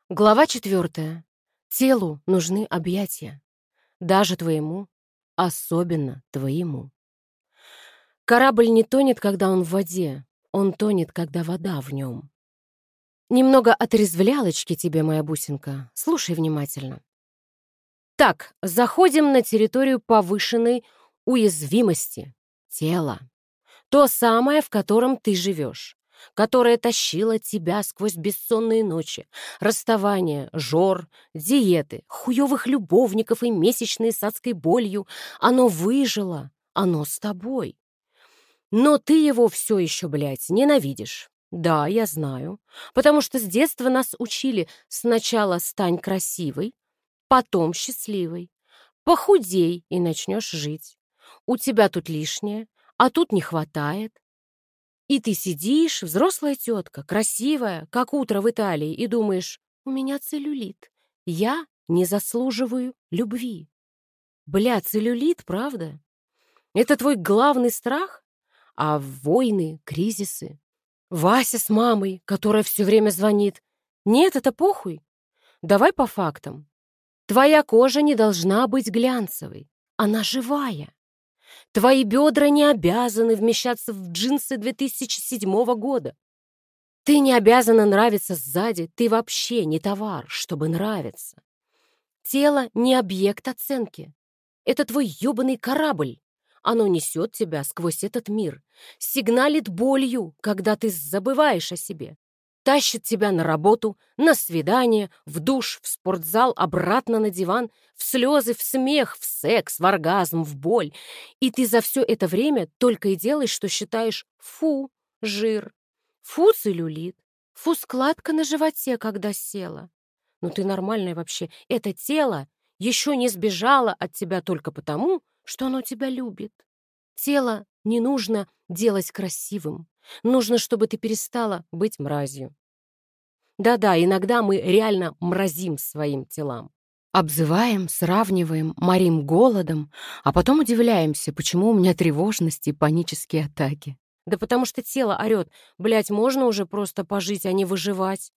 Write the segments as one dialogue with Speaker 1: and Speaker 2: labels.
Speaker 1: Глава 4. Телу нужны объятия. Даже твоему, особенно твоему. Корабль не тонет, когда он в воде. Он тонет, когда вода в нем. Немного отрезвлялочки тебе, моя бусинка. Слушай внимательно. Так, заходим на территорию повышенной уязвимости. Тело. То самое, в котором ты живешь, которое тащило тебя сквозь бессонные ночи, расставания, жор, диеты, хуёвых любовников и месячные с адской болью. Оно выжило, оно с тобой. Но ты его все еще, блядь, ненавидишь. Да, я знаю, потому что с детства нас учили: сначала стань красивой, потом счастливой, похудей и начнешь жить. У тебя тут лишнее, а тут не хватает. И ты сидишь, взрослая тетка, красивая, как утро в Италии, и думаешь: у меня целлюлит, я не заслуживаю любви. Бля, целлюлит, правда? Это твой главный страх? А войны, кризисы? Вася с мамой, которая все время звонит? Нет, это похуй. Давай по фактам. Твоя кожа не должна быть глянцевой. Она живая. Твои бедра не обязаны вмещаться в джинсы 2007 года. Ты не обязана нравиться сзади, ты вообще не товар, чтобы нравиться. Тело не объект оценки. Это твой ёбаный корабль. Оно несет тебя сквозь этот мир, сигналит болью, когда ты забываешь о себе. Тащит тебя на работу, на свидание, в душ, в спортзал, обратно на диван, в слезы, в смех, в секс, в оргазм, в боль. И ты за все это время только и делаешь, что считаешь: фу, жир, фу, целлюлит, фу, складка на животе, когда села. Ну ты нормальная вообще. Это тело еще не сбежало от тебя только потому, что оно тебя любит. Тело не нужно делать красивым. Нужно, чтобы ты перестала быть мразью. Да-да, иногда мы реально мразим своим телам. Обзываем, сравниваем, морим голодом, а потом удивляемся, почему у меня тревожность и панические атаки. Да потому что тело орет: блядь, можно уже просто пожить, а не выживать.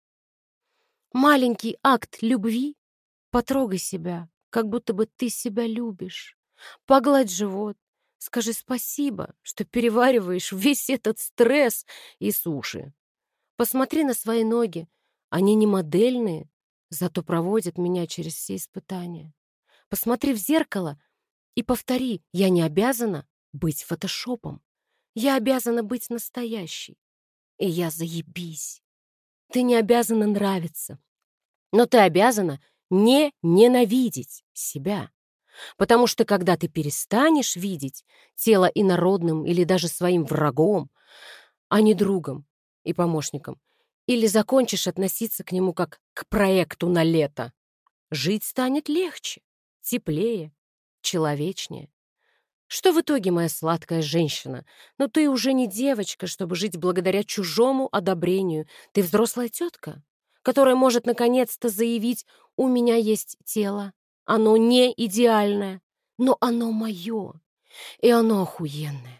Speaker 1: Маленький акт любви. Потрогай себя, как будто бы ты себя любишь. Погладь живот. Скажи спасибо, что перевариваешь весь этот стресс и суши. Посмотри на свои ноги. Они не модельные, зато проводят меня через все испытания. Посмотри в зеркало и повтори: я не обязана быть фотошопом. Я обязана быть настоящей. И я заебись. Ты не обязана нравиться, но ты обязана не ненавидеть себя. Потому что когда ты перестанешь видеть тело инородным или даже своим врагом, а не другом и помощником, или закончишь относиться к нему как к проекту на лето, жить станет легче, теплее, человечнее. Что в итоге, моя сладкая женщина? Но ты уже не девочка, чтобы жить благодаря чужому одобрению. Ты взрослая тетка, которая может наконец-то заявить: у меня есть тело, оно не идеальное, но оно мое, и оно охуенное.